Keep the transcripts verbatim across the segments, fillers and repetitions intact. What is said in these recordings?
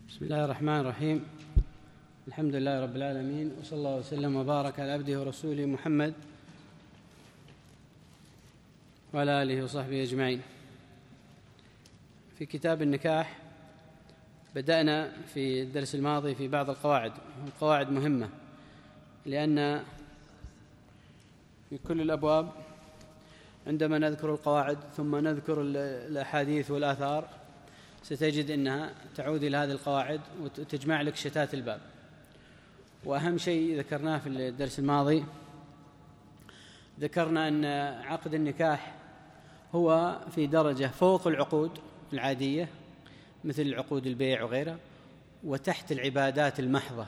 بسم الله الرحمن الرحيم. الحمد لله رب العالمين، وصلى الله وسلم وبارك على عبده ورسوله محمد وعلى آله وصحبه أجمعين. في كتاب النكاح بدأنا في الدرس الماضي في بعض القواعد، القواعد مهمة لأن في كل الأبواب عندما نذكر القواعد ثم نذكر الأحاديث والآثار ستجد أنها تعود إلى هذه القواعد وتجمع لك شتات الباب. وأهم شيء ذكرناه في الدرس الماضي، ذكرنا أن عقد النكاح هو في درجة فوق العقود العادية مثل العقود البيع وغيرها، وتحت العبادات المحضة،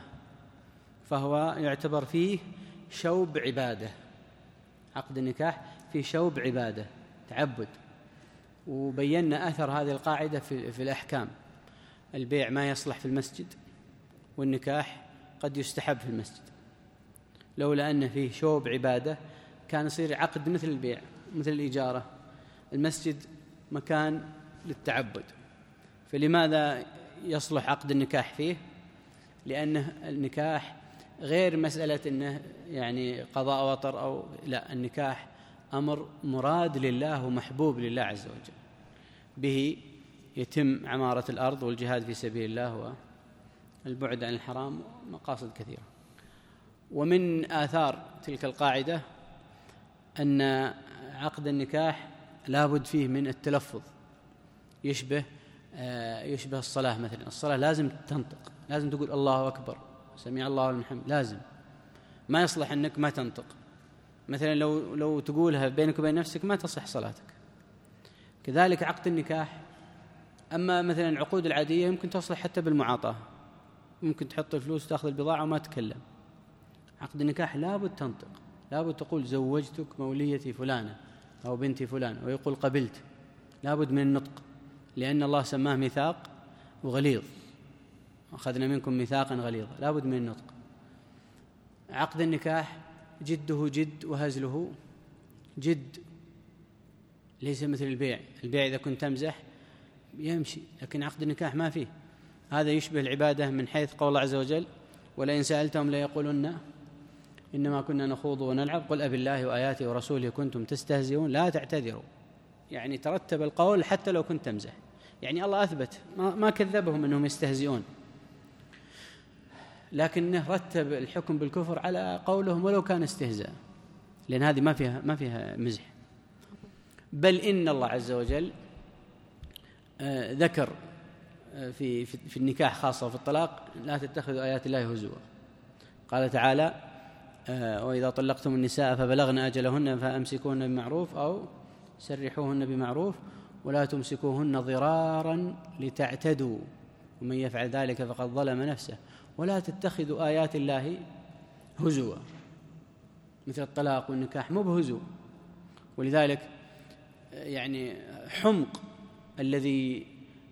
فهو يعتبر فيه شوب عبادة. عقد النكاح فيه شوب عبادة، تعبد. وبينا أثر هذه القاعدة في, في الأحكام. البيع ما يصلح في المسجد، والنكاح قد يستحب في المسجد. لولا أن فيه شوب عبادة كان يصير عقد مثل البيع مثل الإجارة. المسجد مكان للتعبد، فلماذا يصلح عقد النكاح فيه؟ لأنه النكاح غير مسألة أنه يعني قضاء وطر أو لا، النكاح أمر مراد لله ومحبوب لله عز وجل، به يتم عمارة الأرض والجهاد في سبيل الله والبعد عن الحرام ومقاصد كثيرة. ومن آثار تلك القاعدة أن عقد النكاح لابد فيه من التلفظ، يشبه يشبه الصلاة مثلا. الصلاة لازم تنطق، لازم تقول الله أكبر، سمع الله لمن حمده، لازم. ما يصلح أنك ما تنطق. مثلا لو لو تقولها بينك وبين نفسك ما تصح صلاتك. كذلك عقد النكاح. أما مثلا العقود العادية يمكن تصلح حتى بالمعاطاة، ممكن تحط الفلوس وتأخذ البضاعة وما تكلم. عقد النكاح لابد تنطق، لابد تقول زوجتك موليتي فلانة أو بنتي فلان، ويقول قبلت. لابد من النطق، لأن الله سماه ميثاق وغليظ، أخذنا منكم ميثاقا غليظا، لابد من النطق. عقد النكاح جده جد وهزله جد، ليس مثل البيع. البيع إذا كنت تمزح يمشي، لكن عقد النكاح ما فيه. هذا يشبه العبادة من حيث قول الله عز وجل: ولئن سألتهم ليقولن إنما كنا نخوض ونلعب قل أبي الله وآياته ورسوله كنتم تستهزئون لا تعتذروا. يعني ترتب القول حتى لو كنت تمزح، يعني الله أثبت ما كذبهم أنهم يستهزئون، لكنه رتب الحكم بالكفر على قولهم ولو كان استهزاء، لأن هذه ما فيها ما فيها مزح. بل إن الله عز وجل آه ذكر آه في في النكاح خاصة وفي الطلاق: لا تتخذوا آيات الله هزوا. قال تعالى: آه وإذا طلقتم النساء فبلغن أجلهن فأمسكوهن بمعروف أو سرحوهن بمعروف ولا تمسكوهن ضرارا لتعتدوا ومن يفعل ذلك فقد ظلم نفسه ولا تتخذوا آيات الله هزوا. مثل الطلاق والنكاح مو بهزو. ولذلك يعني حمق الذي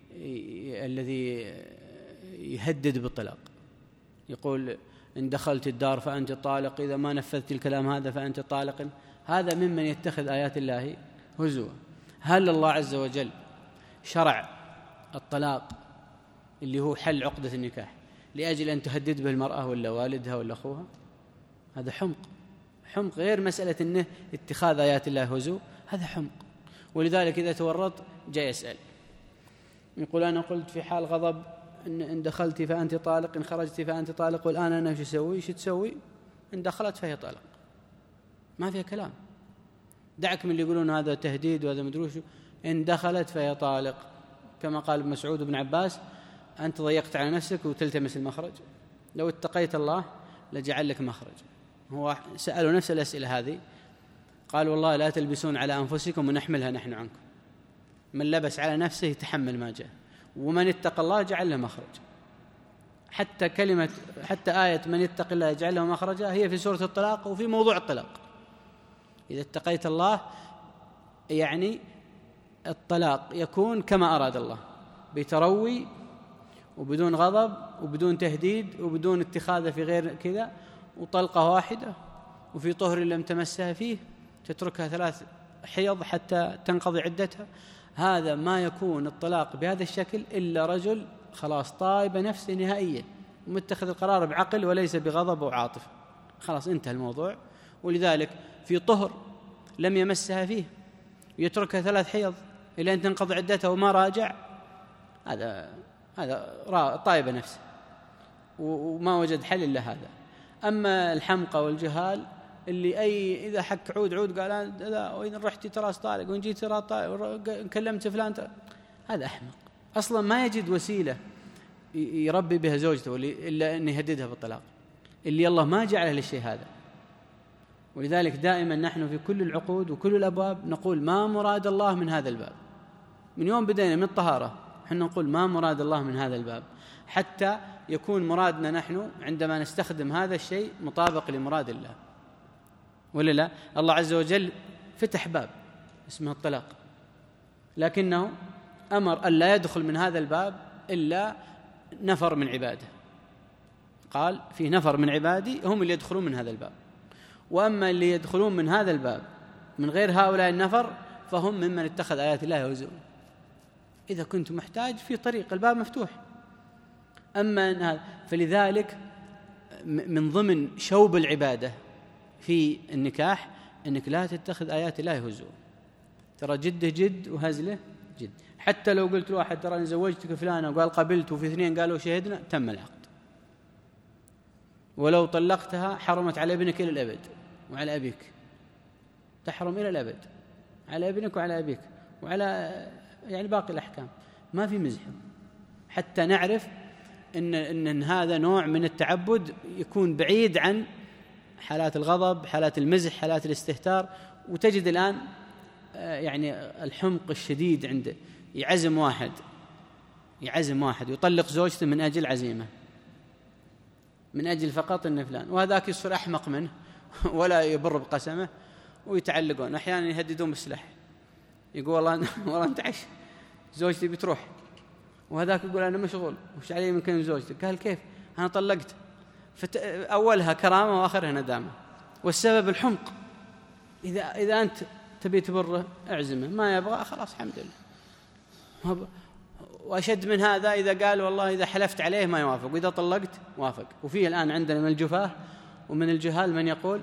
الذي يهدد بالطلاق، يقول: إن دخلت الدار فأنت طالق، إذا ما نفذت الكلام هذا فأنت طالق. هذا ممن يتخذ آيات الله هزوا. هل الله عز وجل شرع الطلاق اللي هو حل عقدة النكاح لأجل أن تهدد به المرأة ولا والدها ولا أخوها؟ هذا حمق. حمق غير مسألة أنه اتخاذ آيات الله هزو، هذا حمق. ولذلك إذا تورط جاء يسأل، يقول: أنا قلت في حال غضب إن دخلت فأنت طالق، إن خرجت فأنت طالق، والآن أنا شو أسوي؟ شو تسوي؟ إن دخلت فهي طالق. ما فيها كلام. دعك من اللي يقولون هذا تهديد وهذا مدروش. إن دخلت فهي طالق، كما قال ابن مسعود وابن عباس: أنت ضيقت على نفسك وتلتمس المخرج، لو اتقيت الله لجعل لك مخرج. هو سألوا نفس الأسئلة هذه، قال: والله لا تلبسون على أنفسكم ونحملها نحن عنكم. من لبس على نفسه يتحمل ما جاء، ومن اتقى الله جعل له مخرج. حتى كلمة حتى آية من يتق الله يجعل له مخرجا هي في سورة الطلاق وفي موضوع الطلاق. إذا اتقيت الله يعني الطلاق يكون كما أراد الله، بتروي وبدون غضب وبدون تهديد وبدون اتخاذه في غير كذا، وطلقة واحدة وفي طهر لم تمسها فيه، تتركها ثلاث حيض حتى تنقضي عدتها. هذا ما يكون الطلاق بهذا الشكل إلا رجل خلاص طايبة نفسه نهائيا، ومتخذ القرار بعقل وليس بغضب وعاطفة، خلاص انتهى الموضوع. ولذلك في طهر لم يمسها فيه يتركها ثلاث حيض إلى أن تنقضي عدتها وما راجع، هذا هذا طايبة نفسه وما وجد حل إلا هذا. أما الحمقى والجهال اللي أي إذا حك عود عود قال لا، وإن رحتي ترى طالق، وإن جيت ترى طالق، كلمت فلان ترى، هذا أحمق أصلا ما يجد وسيلة يربي بها زوجته إلا أن يهددها بالطلاق، اللي الله ما جعله للشيء هذا. ولذلك دائما نحن في كل العقود وكل الأبواب نقول ما مراد الله من هذا الباب. من يوم بدينا من الطهارة حنا نقول ما مراد الله من هذا الباب، حتى يكون مرادنا نحن عندما نستخدم هذا الشيء مطابق لمراد الله. ولا لا؟ الله عز وجل فتح باب اسمه الطلاق، لكنه أمر أن لا يدخل من هذا الباب إلا نفر من عباده، قال في نفر من عبادي هم اللي يدخلون من هذا الباب، وأما اللي يدخلون من هذا الباب من غير هؤلاء النفر فهم ممن اتخذ آيات الله يهزؤون. إذا كنت محتاج في طريق الباب مفتوح. أما هذا فلذلك من ضمن شوب العبادة في النكاح أنك لا تتخذ آيات الله يهزؤون، ترى جده جد وهزله جد. حتى لو قلت لواحد ترى أنا زوجتك فلانة وقال قبلت وفي اثنين قالوا شهدنا، تم العقد. ولو طلقتها حرمت على ابنك إلى الأبد وعلى أبيك، تحرم إلى الأبد على ابنك وعلى أبيك وعلى يعني باقي الأحكام، ما في مزح، حتى نعرف إن, إن هذا نوع من التعبد يكون بعيد عن حالات الغضب، حالات المزح، حالات الاستهتار. وتجد الآن يعني الحمق الشديد عند يعزم واحد يعزم واحد يطلق زوجته من أجل عزيمة، من أجل فقط إن فلان، وهذاك يصير أحمق منه ولا يبر بقسمه، ويتعلقون أحيانا يهددون بالسلاح، يقول والله والله أنت عش زوجتي بتروح، وهذاك يقول أنا مشغول وش علي من كلمة زوجتك؟ قال كيف أنا طلقت؟ فت... أولها كرامة وآخرها ندامة، والسبب الحمق. إذا إذا أنت تبي تبره اعزمه، ما يبغى خلاص الحمد لله. وأشد من هذا إذا قال والله إذا حلفت عليه ما يوافق، وإذا طلقت وافق. وفيه الآن عندنا من الجفاه ومن الجهال من يقول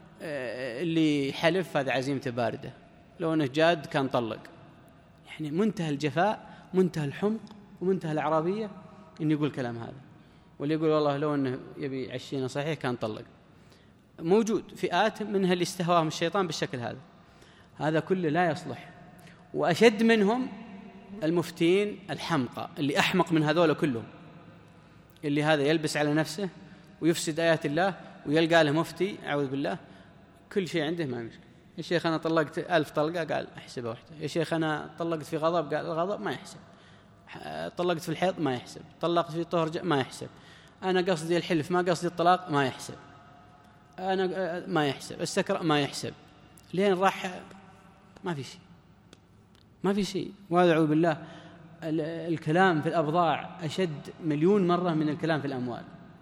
اللي حلف هذا عزيمته باردة، لو أنه جاد كان طلق. يعني منتهى الجفاء، منتهى الحمق، ومنتهى الأعرابية إن يقول كلام هذا. واللي يقول والله لو أنه يبي عشينا صحيح كان طلق. موجود فئات منها اللي استهواهم الشيطان بالشكل هذا، هذا كله لا يصلح. وأشد منهم المفتين الحمقى اللي أحمق من هذول كلهم، اللي هذا يلبس على نفسه ويفسد آيات الله ويلقى له مفتي أعوذ بالله كل شيء عنده ما يمشي. يا شيخ أنا طلقت ألف طلقة، قال أحسبها واحدة. يا شيخ أنا طلقت في غضب، قال الغضب ما يحسب. طلقت في الحيض ما يحسب. طلقت في طهر ما يحسب. أنا قصدي الحلف ما قصدي الطلاق ما يحسب. أنا ما يحسب. السكر ما يحسب. لين راح ما في شيء، ما في شيء. وأعوذ بالله الكلام في الأبضاع أشد مليون مرة من الكلام في الأموال.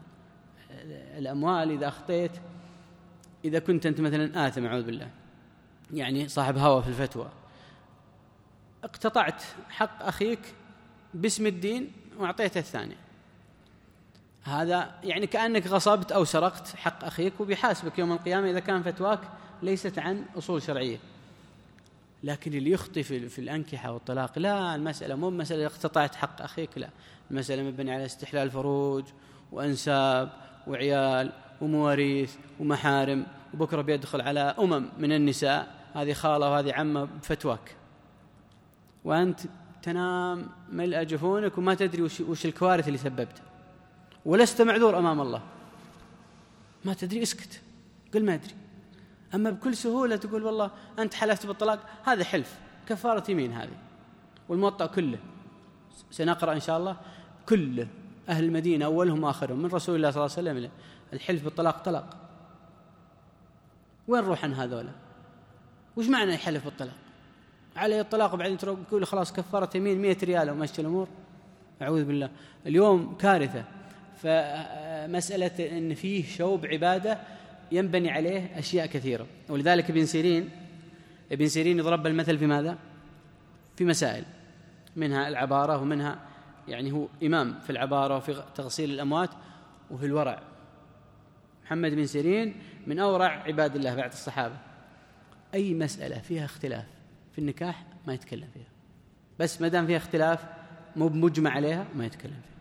الأموال إذا أخطيت، إذا كنت أنت مثلا آثم أعوذ بالله، يعني صاحب هوى في الفتوى، اقتطعت حق أخيك باسم الدين وأعطيته الثاني، هذا يعني كأنك غصبت أو سرقت حق أخيك، وبيحاسبك يوم القيامة إذا كان فتواك ليست عن أصول شرعية. لكن اللي يخطي في, في الأنكحة والطلاق، لا، المسألة مو مسألة اقتطعت حق أخيك، لا، المسألة مبني على استحلال فروج وأنساب وعيال ومواريث ومحارم، وبكرة بيدخل على أمم من النساء، هذه خالة وهذه عمة بفتواك، وأنت تنام ملء جفونك وما تدري وش, وش الكوارث اللي سببتها، ولست معذور أمام الله، ما تدري اسكت قل ما أدري. أما بكل سهولة تقول والله أنت حلفت بالطلاق، هذا حلف كفارة يمين هذه. والموطأ كله سنقرأ إن شاء الله كله، أهل المدينة أولهم وآخرهم من رسول الله صلى الله عليه وسلم، الحلف بالطلاق طلاق. وين روح عن هذولا؟ وش معنى يحلف بالطلاق؟ عليه الطلاق وبعدين تقول خلاص كفارة يمين مئة ريال ومشي الأمور. أعوذ بالله. اليوم كارثة. فمسألة أن فيه شوب عبادة ينبني عليه أشياء كثيرة. ولذلك ابن سيرين ابن سيرين يضرب المثل في ماذا؟ في مسائل، منها العبارة ومنها يعني هو إمام في العبارة وفي تغسيل الأموات وفي الورع. محمد بن سيرين من أورع عباد الله بعد الصحابة. أي مسألة فيها اختلاف في النكاح ما يتكلم فيها، بس ما دام فيها اختلاف مو مجمع عليها ما يتكلم فيها،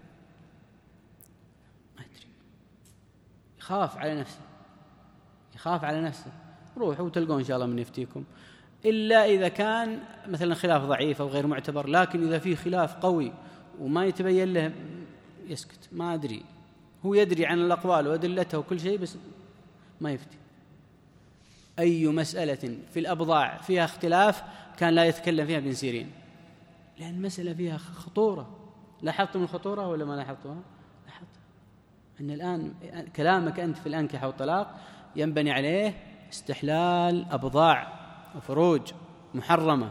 ما يدري، يخاف على نفسه، يخاف على نفسه. روحوا وتلقون إن شاء الله من يفتيكم، إلا إذا كان مثلا خلاف ضعيف أو غير معتبر. لكن إذا فيه خلاف قوي وما يتبين له يسكت، ما أدري، هو يدري عن الأقوال وأدلته وكل شيء بس ما يفتي. أي مسألة في الأبضاع فيها اختلاف كان لا يتكلم فيها ابن سيرين، لأن المسألة فيها خطورة. لاحظتم الخطورة ولا ما لاحظتوها؟ لاحظت أن الآن كلامك أنت في الأنكحة والطلاق ينبني عليه استحلال أبضاع وفروج محرمة.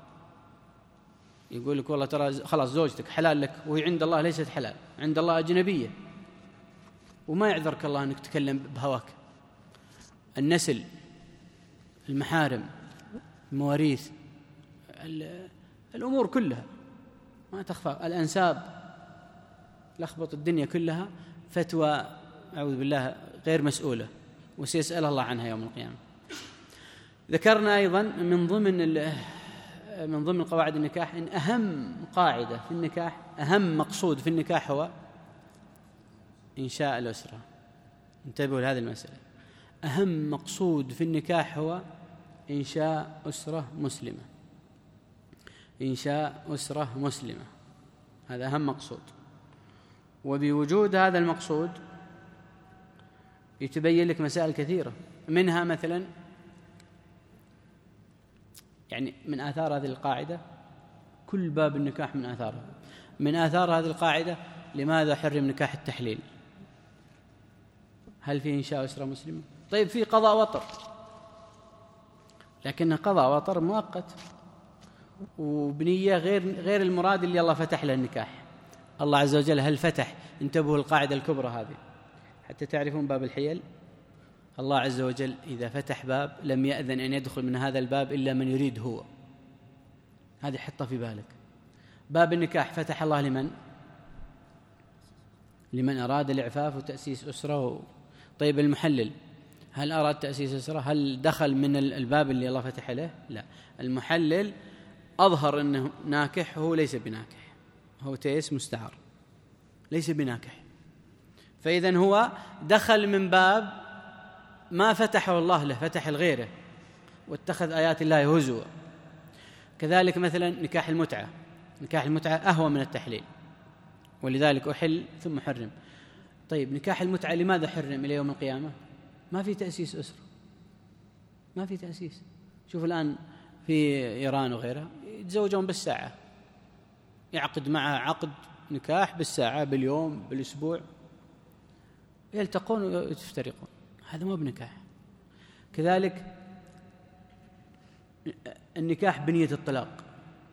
يقول لك والله ترى خلاص زوجتك حلال لك وهي عند الله ليست حلال، عند الله أجنبية، وما يعذرك الله أنك تتكلم بهواك. النسل، المحارم، المواريث، الأمور كلها ما تخفى، الأنساب، لخبط الدنيا كلها فتوى أعوذ بالله غير مسؤولة، وسيسأل الله عنها يوم القيامة. ذكرنا أيضا من ضمن من ضمن قواعد النكاح إن أهم قاعدة في النكاح، أهم مقصود في النكاح هو إنشاء الأسرة. انتبهوا لهذه المسألة، أهم مقصود في النكاح هو إنشاء أسرة مسلمة، إنشاء أسرة مسلمة، هذا أهم مقصود. وبوجود هذا المقصود يتبين لك مسائل كثيرة، منها مثلا يعني من آثار هذه القاعدة، كل باب النكاح من آثارها، من آثار هذه القاعدة لماذا حرم نكاح التحليل؟ هل في إنشاء أسرة مسلمة؟ طيب في قضاء وطر، لكن قضاء وطر مؤقت وبنية غير غير المراد اللي الله فتح له النكاح. الله عز وجل هل فتح، انتبهوا القاعدة الكبرى هذه حتى تعرفون باب الحيل. الله عز وجل إذا فتح باب لم يأذن أن يدخل من هذا الباب إلا من يريد هو، هذه حطها في بالك. باب النكاح فتح الله لمن؟ لمن أراد الإعفاف وتأسيس أسرة. طيب المحلل هل أراد تأسيس أسرة؟ هل دخل من الباب اللي الله فتح له؟ لا، المحلل أظهر أنه ناكح، هو ليس بناكح، هو تيس مستعار ليس بناكح. فإذن هو دخل من باب ما فتحه الله له، فتح لغيره واتخذ آيات الله هزوا. كذلك مثلا نكاح المتعة، نكاح المتعة أهوى من التحليل، ولذلك أحل ثم حرم. طيب نكاح المتعة لماذا حرم إلى يوم القيامة؟ ما في تأسيس أسرة، ما في تأسيس. شوف الآن في إيران وغيرها يتزوجون بالساعة، يعقد معه عقد نكاح بالساعة، باليوم، بالأسبوع، يلتقون ويفترقون، هذا مو بنكاح. كذلك النكاح بنية الطلاق،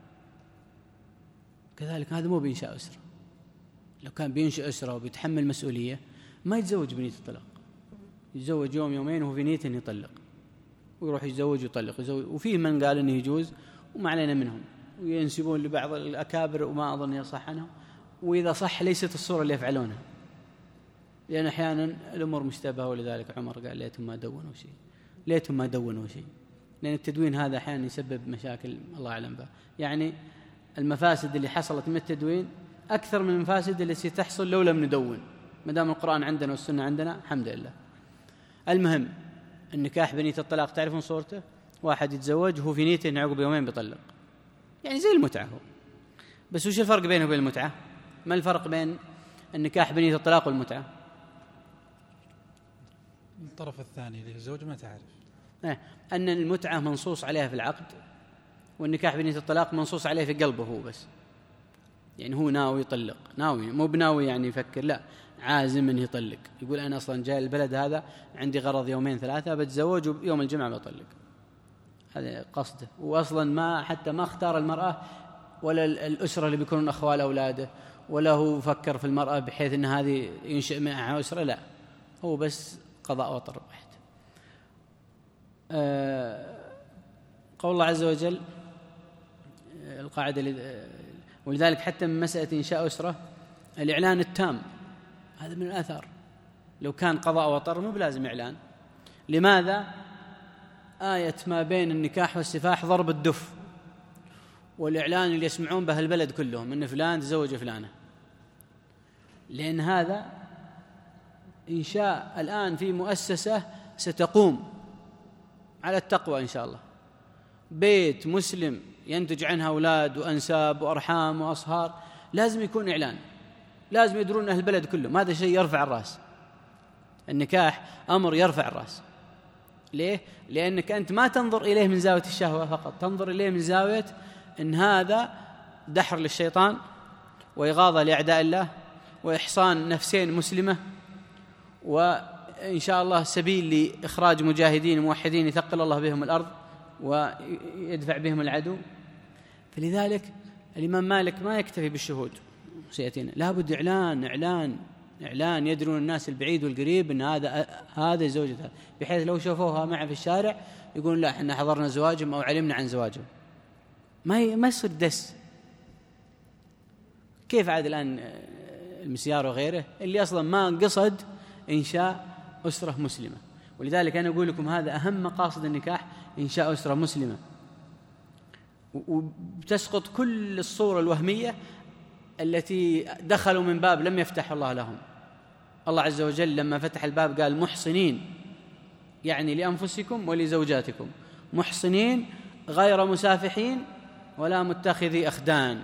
كذلك هذا مو بإنشاء أسرة. لو كان بينشئ أسرة وبيتحمل مسؤولية ما يتزوج بنية الطلاق، يتزوج يوم يومين وهو في نيته أن يطلق، ويروح يتزوج ويطلق يزوج. وفيه من قال أنه يجوز وما علينا منهم، وينسبون لبعض الأكابر وما أظن يصح عنهم، وإذا صح ليست الصورة اللي يفعلونها، لأن أحيانا الأمور مشتبهة. ولذلك عمر قال ليتهم ما دونوا شيء، ليتهم ما دونوا شيء، لأن التدوين هذا أحيانا يسبب مشاكل الله أعلم بها. يعني المفاسد اللي حصلت من التدوين أكثر من المفاسد التي تحصل لو لم ندون، ما دام القرآن عندنا والسنة عندنا الحمد لله. المهم النكاح بنية الطلاق تعرفون صورته، واحد يتزوج وهو في نيته أن عقب يومين بيطلق، يعني زي المتعة هو. بس وش الفرق بينه وبين المتعة؟ ما الفرق بين النكاح بنية الطلاق والمتعة؟ الطرف الثاني اللي الزوج ما تعرف اه أن المتعة منصوص عليها في العقد، والنكاح بنية الطلاق منصوص عليه في قلبه هو بس، يعني هو ناوي يطلق، ناوي مو بناوي يعني يفكر، لا عازم أن يطلق، يقول أنا أصلا جاي البلد هذا عندي غرض يومين ثلاثة بتزوج ويوم الجمعة بطلق، هذا قصده. وأصلا ما حتى ما اختار المرأة ولا الأسرة اللي بيكونون أخوال أولاده، ولا هو فكر في المرأة بحيث أن هذه ينشئ معها أسرة، لا هو بس قضاء وطر واحد. أه قول الله عز وجل القاعدة ولذلك حتى من مسألة إنشاء أسرة الإعلان التام هذا من الآثار. لو كان قضاء وطر مو بلازم إعلان. لماذا؟ آية ما بين النكاح والسفاح ضرب الدف والإعلان اللي يسمعون به البلد كلهم إن فلان تزوج فلانة، لأن هذا إنشاء الآن في مؤسسة ستقوم على التقوى إن شاء الله، بيت مسلم ينتج عنها أولاد وأنساب وأرحام وأصهار، لازم يكون إعلان، لازم يدرون أهل البلد كلهم. هذا شيء يرفع الرأس. النكاح أمر يرفع الرأس. ليه؟ لأنك أنت ما تنظر إليه من زاوية الشهوة فقط، تنظر إليه من زاوية أن هذا دحر للشيطان وإغاظة لأعداء الله وإحصان نفسين مسلمة، وإن شاء الله سبيل لإخراج مجاهدين موحدين يثقل الله بهم الأرض ويدفع بهم العدو. فلذلك الإمام مالك ما يكتفي بالشهود، سيأتينا لابد إعلان إعلان إعلان يدرون الناس البعيد والقريب أن هذا هذا زوجته، بحيث لو شافوها معه في الشارع يقولون لا إحنا حضرنا زواجهم أو علمنا عن زواجهم، ما ما يصير دس. كيف عاد الآن المسيار وغيره اللي أصلا ما قصد إنشاء أسرة مسلمة. ولذلك أنا أقول لكم هذا أهم مقاصد النكاح، إنشاء أسرة مسلمة، وتسقط كل الصورة الوهمية التي دخلوا من باب لم يفتح الله لهم. الله عز وجل لما فتح الباب قال محصنين، يعني لأنفسكم ولزوجاتكم، محصنين غير مسافحين ولا متخذي أخدان.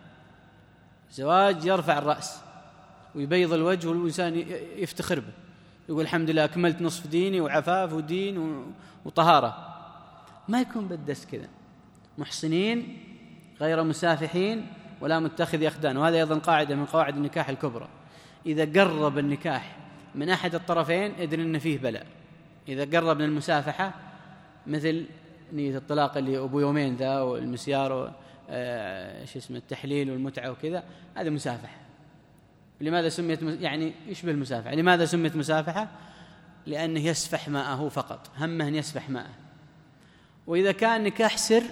زواج يرفع الرأس ويبيض الوجه والإنسان يفتخر به، يقول الحمد لله أكملت نصف ديني وعفاف ودين وطهارة. ما يكون بدس كذا، محصنين غير مسافحين ولا متخذي أخدان. وهذا أيضا قاعدة من قواعد النكاح الكبرى. إذا قرب النكاح من أحد الطرفين ادري أن فيه بلاء. إذا قرب من المسافحة مثل نية الطلاق اللي أبو يومين ذا والمسيار آه شو اسمه التحليل والمتعة وكذا، هذا مسافحة. لماذا سميت يعني يشبه المسافحة؟ لماذا سميت مسافحة؟ لأنه يسفح ماءه فقط، همه أن يسفح ماءه. وإذا كان نكاح سر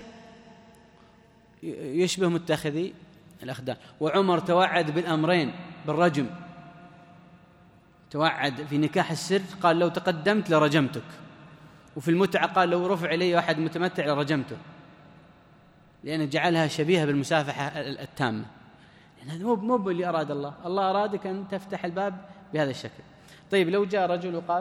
يشبه متخذي الأخدان. وعمر توعد بالأمرين، بالرجم، توعد في نكاح السر قال لو تقدمت لرجمتك، وفي المتعة قال لو رفع إلي واحد متمتع لرجمته، لأنه جعلها شبيهة بالمسافحة التامة. لأن هذا مو مو اللي أراد الله. الله أرادك أن تفتح الباب بهذا الشكل. طيب لو جاء رجل وقال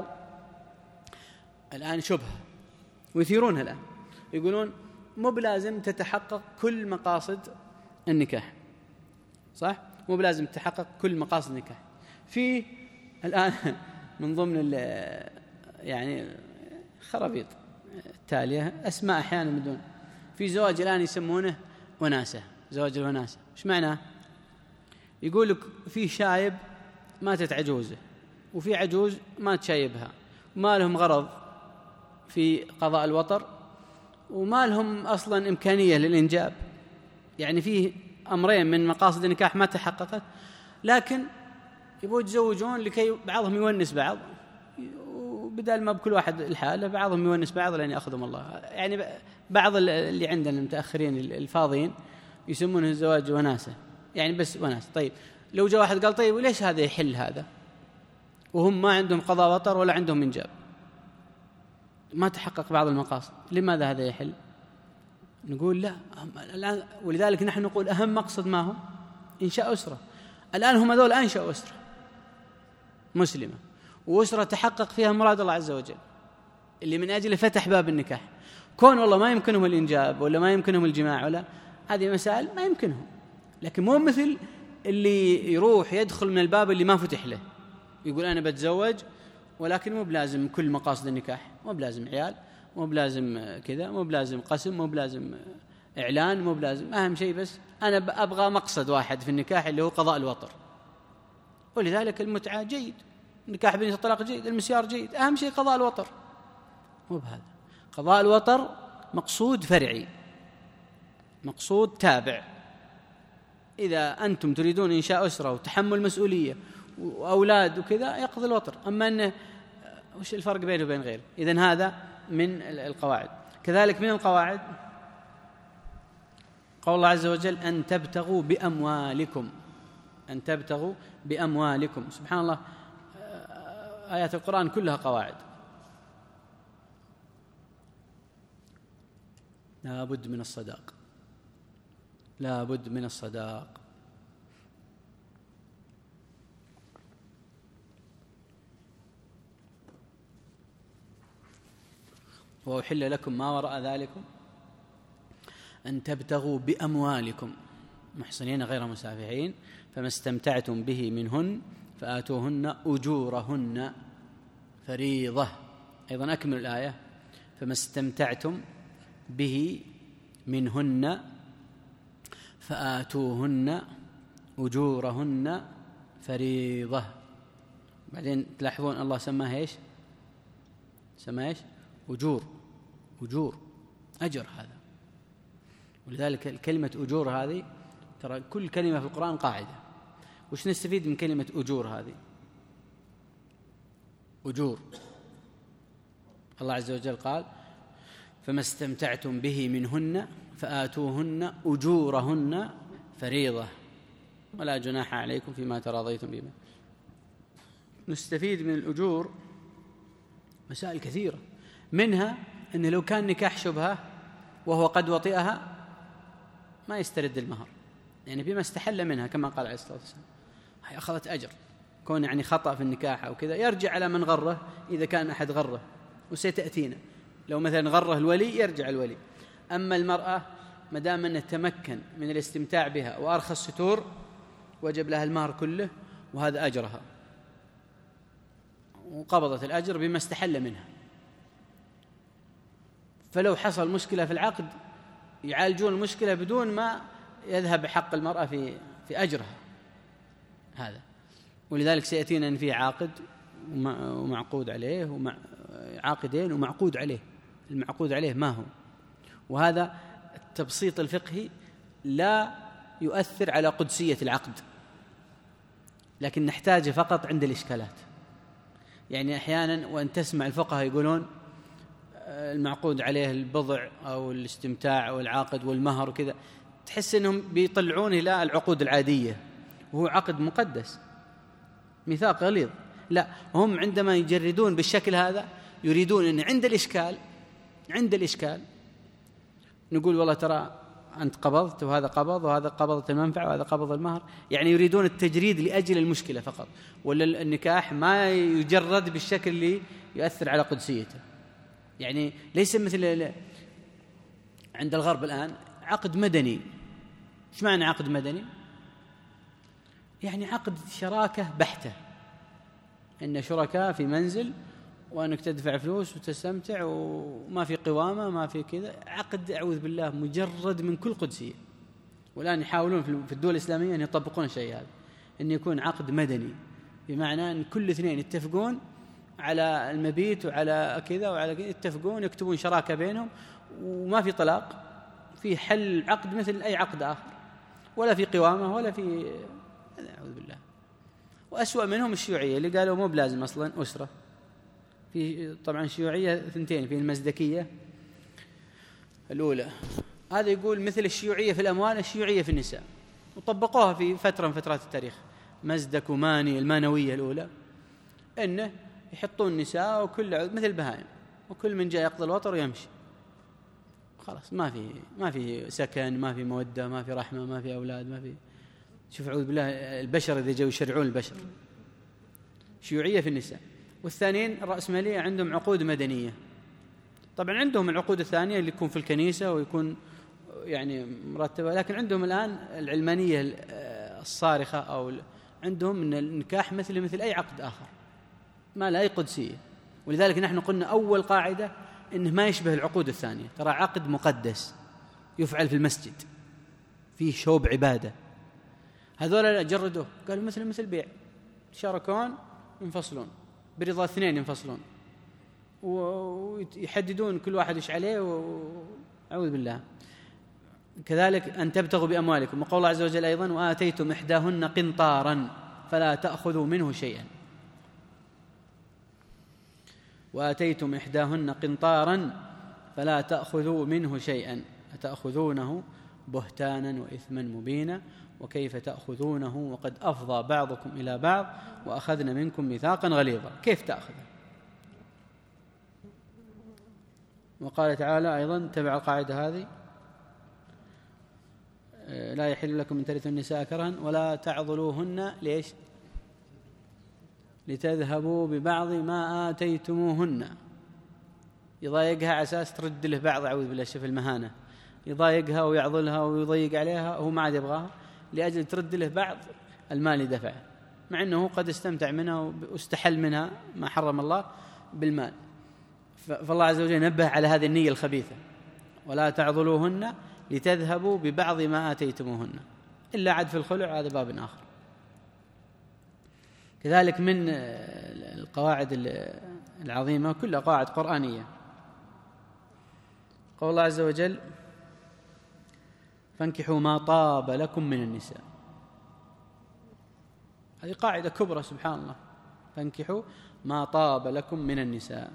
الآن شبهة ويثيرونها الآن، يقولون مو بلازم تتحقق كل مقاصد النكاح، صح؟ مو بلازم تتحقق كل مقاصد النكاح. في الآن من ضمن يعني خرابيط التالية أسماء أحيانا من دون، في زواج الآن يسمونه وناسة، زواج الوناسة. إيش معناه؟ يقول لك في شايب ماتت عجوزة وفي عجوز ما تشايبها، وما لهم غرض في قضاء الوطر وما لهم أصلا إمكانية للإنجاب، يعني فيه أمرين من مقاصد النكاح ما تحققت، لكن يبغوا يتزوجون لكي بعضهم يونس بعض، وبدال ما بكل واحد الحالة بعضهم يونس بعض لأن يأخذهم الله. يعني بعض اللي عندنا المتأخرين الفاضيين يسمونه الزواج وناسة، يعني بس وناسة. طيب لو جاء واحد قال طيب وليش هذا يحل هذا وهم ما عندهم قضاء وطر ولا عندهم إنجاب، ما تحقق بعض المقاصد، لماذا هذا يحل؟ نقول لا الآن. ولذلك نحن نقول أهم مقصد ما هو إنشاء أسرة. الآن هم هذول أنشأوا أسرة مسلمة، وأسرة تحقق فيها مراد الله عز وجل اللي من أجله فتح باب النكاح. كون والله ما يمكنهم الإنجاب ولا ما يمكنهم الجماع ولا هذه مسائل ما يمكنهم، لكن مو مثل اللي يروح يدخل من الباب اللي ما فتح له يقول أنا بتزوج، ولكن مو بلازم كل مقاصد النكاح، مو بلازم عيال، مو بلازم كذا، مو بلازم قسم، مو بلازم إعلان، مو بلازم، أهم شيء بس أنا أبغى مقصد واحد في النكاح اللي هو قضاء الوطر. ولذلك المتعة جيد، النكاح بين الطلاق جيد، المسيار جيد، أهم شيء قضاء الوطر. مو بهذا، قضاء الوطر مقصود فرعي، مقصود تابع. إذا أنتم تريدون إنشاء أسرة وتحمل مسؤولية وأولاد وكذا يقضي الوطر، أما أنه وش الفرق بينه وبين غيره؟ إذن هذا من القواعد. كذلك من القواعد قول الله عز وجل أن تبتغوا بأموالكم، أن تبتغوا بأموالكم. سبحان الله، آيات القرآن كلها قواعد، لا بد من الصداق، لا بد من الصداق. وأحل لكم ما وراء ذلكم أن تبتغوا بأموالكم محصنين غير مسافحين فما استمتعتم به منهن فآتوهن أجورهن فريضة. أيضا أكمل الآية: فما استمتعتم به منهن فآتوهن أجورهن فريضة. بعدين تلاحظون الله سماها إيش؟ سماها إيش؟ أجور، أجور، أجر هذا. ولذلك الكلمة أجور هذه، ترى كل كلمة في القرآن قاعدة. وش نستفيد من كلمة أجور هذه؟ أجور، الله عز وجل قال: فما استمتعتم به منهن فآتوهن أجورهن فريضة ولا جناح عليكم فيما تراضيتم به. نستفيد من الأجور مسائل كثيرة، منها أن لو كان نكاح شبهة وهو قد وطئها ما يسترد المهر، يعني بما استحل منها كما قال عليه الصلاة والسلام. هي أخذت أجر، كون يعني خطأ في النكاح أو كذا يرجع على من غره إذا كان أحد غره، وسيتأتينا لو مثلا غره الولي يرجع الولي. أما المرأة ما دام أنها تمكن من الاستمتاع بها وأرخى الستور وجب لها المهر كله، وهذا أجرها، وقبضت الأجر بما استحل منها. فلو حصل مشكلة في العقد يعالجون المشكلة بدون ما يذهب حق المرأة في في أجرها هذا. ولذلك سيأتينا أن فيه عاقد ومعقود عليه، ومع عاقدين ومعقود عليه. المعقود عليه ما هو؟ وهذا التبسيط الفقهي لا يؤثر على قدسية العقد، لكن نحتاجه فقط عند الإشكالات. يعني أحيانا وأن تسمع الفقهاء يقولون المعقود عليه البضع أو الاستمتاع أو العاقد والمهر وكذا، تحس أنهم بيطلعون إلى العقود العادية وهو عقد مقدس، ميثاق غليظ. لا، هم عندما يجردون بالشكل هذا يريدون أن عند الإشكال عند الإشكال نقول والله ترى أنت قبضت وهذا قبض وهذا قبضت المنفعة وهذا قبض المهر. يعني يريدون التجريد لأجل المشكلة فقط، ولا النكاح ما يجرد بالشكل اللي يؤثر على قدسيته. يعني ليس مثل عند الغرب الآن عقد مدني. إيش معنى عقد مدني؟ يعني عقد شراكة بحتة، إن شركاء في منزل وأنك تدفع فلوس وتستمتع وما في قوامة ما في كذا. عقد أعوذ بالله مجرد من كل قدسية. والآن يحاولون في الدول الإسلامية أن يطبقون الشيء هذا، أن يكون عقد مدني، بمعنى أن كل اثنين يتفقون على المبيت وعلى كذا وعلى كذا، يتفقون يكتبون شراكة بينهم وما في طلاق، في حل عقد مثل أي عقد آخر، ولا في قوامة ولا في أعوذ بالله. وأسوأ منهم الشيوعية اللي قالوا مو بلازم أصلا أسرة. في طبعا الشيوعية ثنتين، في المزدكية الأولى، هذا يقول مثل الشيوعية في الأموال الشيوعية في النساء، وطبقوها في فترة من فترات التاريخ. مزدك وماني المانوية الأولى، إنه يحطون النساء وكل مثل البهائم، وكل من جاء يقضي الوطر ويمشي خلاص، ما في ما في سكن، ما في مودة، ما في رحمة، ما في أولاد، ما في. شوف أعوذ بالله، البشر إذا جاءوا يشرعون البشر. شيوعية في النساء. والثانيين الرأسمالية عندهم عقود مدنية. طبعا عندهم العقود الثانية اللي يكون في الكنيسة ويكون يعني مرتبة، لكن عندهم الآن العلمانية الصارخة، أو عندهم من النكاح مثل مثل أي عقد آخر، ما لا أي قدسية. ولذلك نحن قلنا أول قاعدة إنه ما يشبه العقود الثانية، ترى عقد مقدس يفعل في المسجد فيه شوب عبادة. هذول لا جردوه، قالوا مثل مثل بيع، شاركون ينفصلون برضا اثنين، ينفصلون ويحددون كل واحد ايش عليه، وأعوذ بالله. كذلك أن تبتغوا بأموالكم، وقول الله عز وجل أيضا: وآتيتم إحداهن قنطارا فلا تأخذوا منه شيئا. وآتيتم إحداهن قنطارا فلا تأخذوا منه شيئا أتأخذونه بهتانا وإثما مبينا وكيف تأخذونه وقد أفضى بعضكم إلى بعض وأخذنا منكم ميثاقا غليظا. كيف تأخذ؟ وقال تعالى أيضا تبع القاعدة هذه لا يحل لكم أن ترثوا النساء كرها ولا تعضلوهن ليش؟ لتذهبوا ببعض ما آتيتموهن. يضايقها على أساس ترد له بعض، أعوذ بالله، شوف المهانة، يضايقها ويعضلها ويضيق عليها، هو ما عاد يبغاها، لأجل ترد له بعض المال اللي دفعه، مع أنه قد استمتع منها واستحل منها ما حرم الله بالمال. فالله عز وجل نبه على هذه النية الخبيثة، ولا تعضلوهن لتذهبوا ببعض ما آتيتموهن، إلا عاد في الخلع، هذا باب آخر. كذلك من القواعد العظيمة كلها قواعد قرآنية، قول الله عز وجل فانكحوا ما طاب لكم من النساء. هذه قاعدة كبرى سبحان الله، فانكحوا ما طاب لكم من النساء.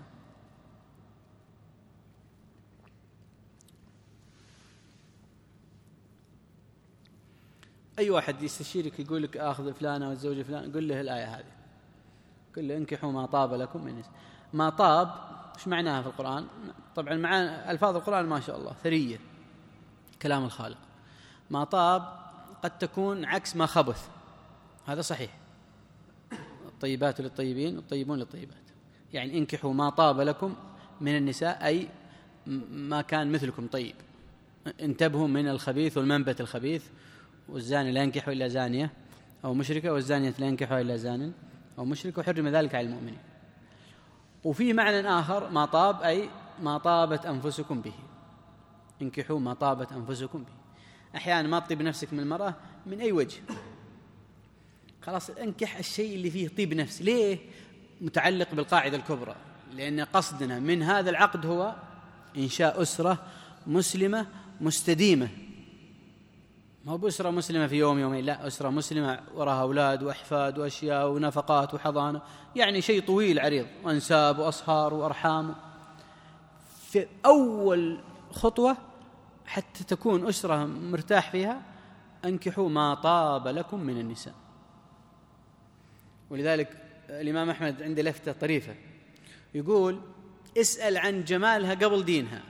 أي واحد يستشيرك يقول لك آخذ فلانة وتزوج فلان، قل له الآية هذه، قل له انكحوا ما طاب لكم من النساء. ما طاب إيش معناها في القرآن؟ طبعا معنا ألفاظ القرآن ما شاء الله ثرية، كلام الخالق. ما طاب قد تكون عكس ما خبث، هذا صحيح، الطيبات للطيبين والطيبون للطيبات، يعني انكحوا ما طاب لكم من النساء أي ما كان مثلكم طيب، انتبهوا من الخبيث والمنبت الخبيث، والزاني لا ينكح إلا زانية أو مشركة والزانية لا ينكح إلا زان أو مشرك، وحرم ذلك على المؤمنين. وفي معنى آخر ما طاب أي ما طابت أنفسكم به، انكحوا ما طابت أنفسكم به. أحيانا ما تطيب نفسك من المرأة من أي وجه، خلاص انكح الشيء اللي فيه طيب نفس. ليه؟ متعلق بالقاعدة الكبرى، لأن قصدنا من هذا العقد هو إنشاء أسرة مسلمة مستديمة، ما هو بأسرة مسلمة في يوم يومين، لا، أسرة مسلمة وراها أولاد وأحفاد وأشياء ونفقات وحضانة، يعني شيء طويل عريض، وأنساب وأصهار وأرحام. في أول خطوة حتى تكون أسرة مرتاح فيها أنكحوا ما طاب لكم من النساء. ولذلك الإمام أحمد عنده لفتة طريفة، يقول اسأل عن جمالها قبل دينها،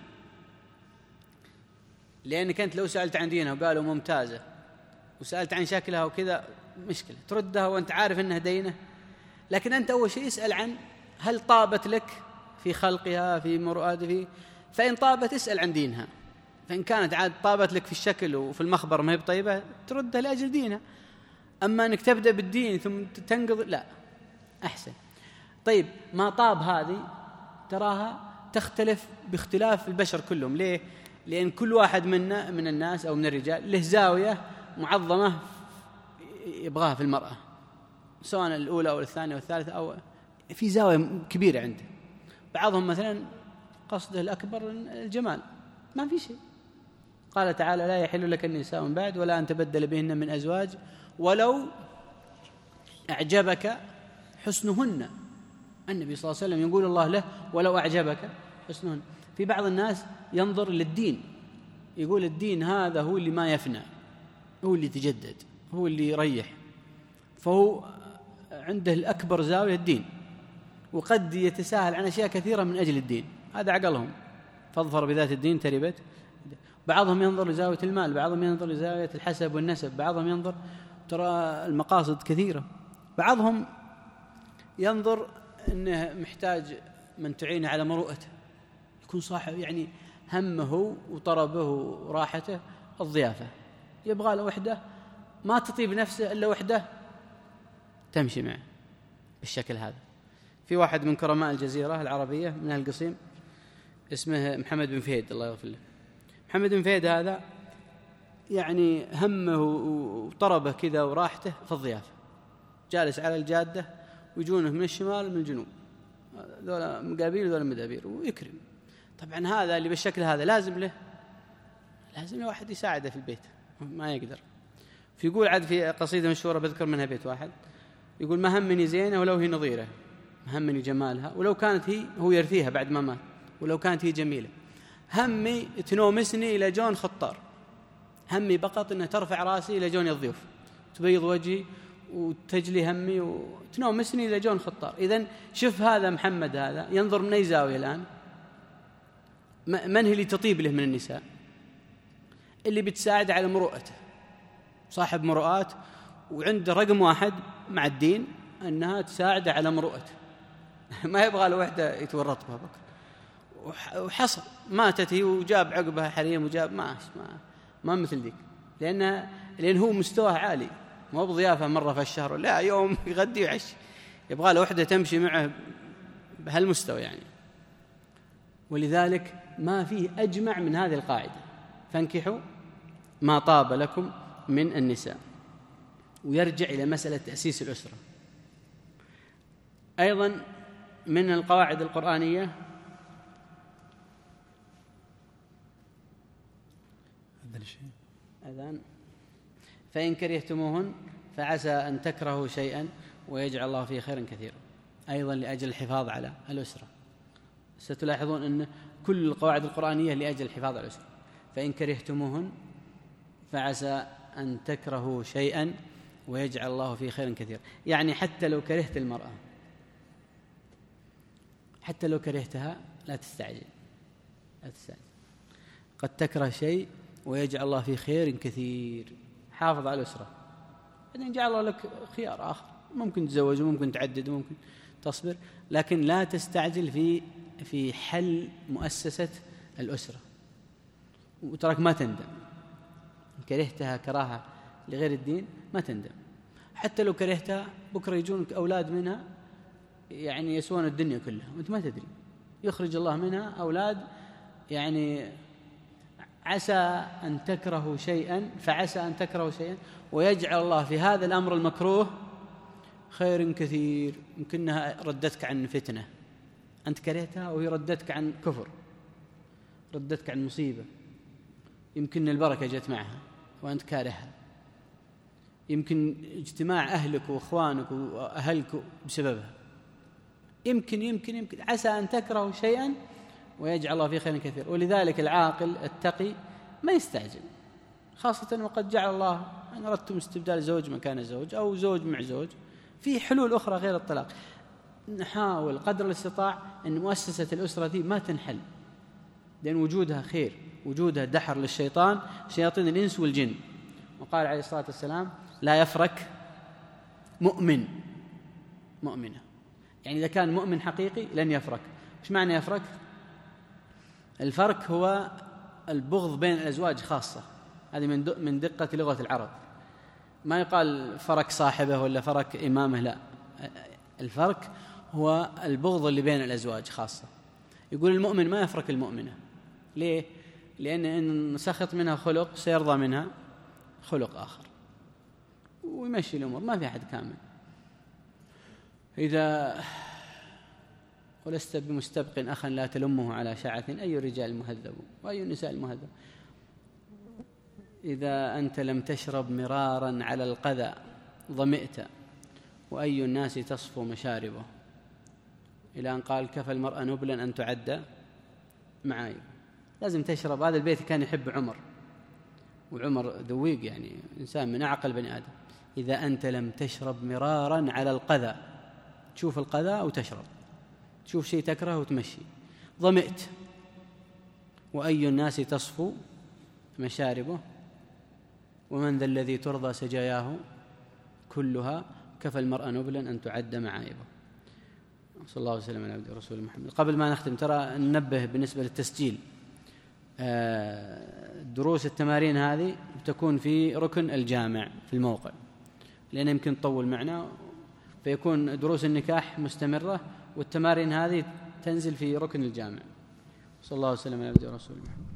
لأنك أنت لو سألت عن دينها وقالوا ممتازة وسألت عن شكلها وكذا مشكلة، تردها وأنت عارف أنها دينة. لكن أنت أول شيء اسأل عن هل طابت لك في خلقها في مرؤاتها في، فإن طابت اسأل عن دينها، فإن كانت عاد طابت لك في الشكل وفي المخبر ما هي بطيبة تردها لأجل دينها. أما أنك تبدأ بالدين ثم تنقض، لا، أحسن. طيب ما طاب هذه تراها تختلف باختلاف البشر كلهم. ليه؟ لأن كل واحد منا من الناس أو من الرجال له زاوية معظمة يبغاها في المرأة، سواء الأولى أو الثانية والثالثة، أو في زاوية كبيرة عنده. بعضهم مثلا قصده الأكبر الجمال، ما في شيء. قال تعالى لا يحل لك النساء من بعد ولا أن تبدل بهن من أزواج ولو أعجبك حسنهن. النبي صلى الله عليه وسلم يقول الله له ولو أعجبك حسنهن. في بعض الناس ينظر للدين، يقول الدين هذا هو اللي ما يفنى، هو اللي يتجدد، هو اللي يريح، فهو عنده الأكبر زاوية الدين، وقد يتساهل عن أشياء كثيرة من أجل الدين. هذا عقلهم، فاظفر بذات الدين تربت. بعضهم ينظر لزاوية المال، بعضهم ينظر لزاوية الحسب والنسب، بعضهم ينظر، ترى المقاصد كثيرة. بعضهم ينظر أنه محتاج من تعينه على مروءته، يكون صاحب يعني همه وطربه وراحته الضيافة، يبغى له وحدة ما تطيب نفسه إلا وحدة تمشي معه بالشكل هذا. في واحد من كرماء الجزيرة العربية من أهل القصيم اسمه محمد بن فهيد الله يغفر له. محمد بن فهيد هذا يعني همه وطربه كذا وراحته في الضيافة، جالس على الجادة ويجونه من الشمال ومن الجنوب، ذولا مقابيل وذولا مدابير، ويكرم. طبعا هذا اللي بالشكل هذا لازم له لازم له واحد يساعده في البيت، ما يقدر. فيقول عاد في قصيدة مشهورة بذكر منها بيت واحد، يقول ما همني زينة ولو هي نظيرة، ما همني جمالها ولو كانت هي، هو يرثيها بعد ما مات، ولو كانت هي جميلة، همي تنومسني إلى جون خطار، همي فقط أن ترفع راسي إلى جون الضيوف، تبيض وجهي وتجلي همي وتنومسني إلى جون خطار. إذن شوف هذا محمد هذا ينظر من أي زاوية الآن؟ من هي اللي تطيب له من النساء؟ اللي بتساعد على مروءته، صاحب مروءات، وعنده رقم واحد مع الدين أنها تساعد على مروءته. ما يبغى له وحدة يتورط بها بكر. وحصل ماتت هي وجاب عقبها حريم وجاب ما ما, ما مثل ذيك، لأن لأن هو مستواه عالي، مو بضيافة مرة في الشهر، لا يوم يغدي ويعشي، يبغى له وحدة تمشي معه بهالمستوى يعني. ولذلك ما فيه أجمع من هذه القاعدة: فانكحوا ما طاب لكم من النساء. ويرجع إلى مسألة تأسيس الأسرة. أيضا من القواعد القرآنية أذان فإن كرهتموهن فعسى أن تكرهوا شيئا ويجعل الله فيه خيرا كثيرا، أيضا لأجل الحفاظ على الأسرة. ستلاحظون أن كل القواعد القرآنية لأجل الحفاظ على الأسرة. فإن كرهتموهن فعسى أن تكرهوا شيئا ويجعل الله فيه خيرا كثيرا، يعني حتى لو كرهت المرأة، حتى لو كرهتها لا تستعجل، لا تستعجل. قد تكره شيء ويجعل الله فيه خير كثير. حافظ على الأسرة، بعدين جعل الله لك خيار آخر، ممكن تتزوج وممكن تعدد وممكن تصبر، لكن لا تستعجل في في حل مؤسسة الأسرة، وتراك ما تندم. كرهتها كراهة لغير الدين ما تندم، حتى لو كرهتها بكرة يجونك أولاد منها يعني يسوون الدنيا كلها وأنت ما تدري، يخرج الله منها أولاد يعني. عسى أن تكرهوا شيئا فعسى أن تكرهوا شيئا ويجعل الله في هذا الأمر المكروه خير كثير. يمكنها ردتك عن فتنة، أنت كرهتها وهي ردتك عن كفر، ردتك عن مصيبة. يمكن البركة جت معها وأنت كارهها، يمكن اجتماع أهلك وأخوانك وأهلك بسببها، يمكن يمكن يمكن عسى أن تكرهوا شيئا ويجعل الله فيه خيرا كثير. ولذلك العاقل التقي ما يستعجل، خاصة وقد جعل الله أن أردتم استبدال زوج مكان زوج أو زوج مع زوج، في حلول أخرى غير الطلاق. نحاول قدر الاستطاع أن مؤسسة الأسرة دي ما تنحل، لأن وجودها خير، وجودها دحر للشيطان، شياطين الإنس والجن. وقال عليه الصلاة والسلام: لا يفرك مؤمن مؤمنة، يعني إذا كان مؤمن حقيقي لن يفرك. إيش معنى يفرك؟ الفرك هو البغض بين الأزواج خاصة، هذه من من دقة لغة العرب. ما يقال فرك صاحبه ولا فرك إمامه، لا، الفرك هو البغض اللي بين الأزواج خاصة. يقول المؤمن ما يفرك المؤمنة. ليه؟ لأن إن سخط منها خلق سيرضى منها خلق آخر ويمشي الأمور، ما في أحد كامل. إذا ولست بمستبق أخا لا تلمه على شعث، أي الرجال المهذب وأي النساء المهذب. إذا أنت لم تشرب مرارا على القذى ظمئت، وأي الناس تصفو مشاربه، إلى أن قال: كفى المرأة نبلا أن تعد معايب. لازم تشرب. هذا البيت كان يحب عمر، وعمر ذويق يعني إنسان من أعقل بني آدم. إذا أنت لم تشرب مرارا على القذى، تشوف القذى وتشرب، تشوف شيء تكره وتمشي، ظمئت، وأي الناس تصفو مشاربه، ومن ذا الذي ترضى سجاياه كلها، كفى المرأة نبلا أن تعد معايبه. صلى الله عليه وسلم على عبده ورسوله محمد. قبل ما نختم ترى ننبه بالنسبة للتسجيل، دروس التمارين هذه تكون في ركن الجامع في الموقع، لأن يمكن تطول معنا، فيكون دروس النكاح مستمرة والتمارين هذه تنزل في ركن الجامع. صلى الله عليه وسلم على عبده ورسوله محمد.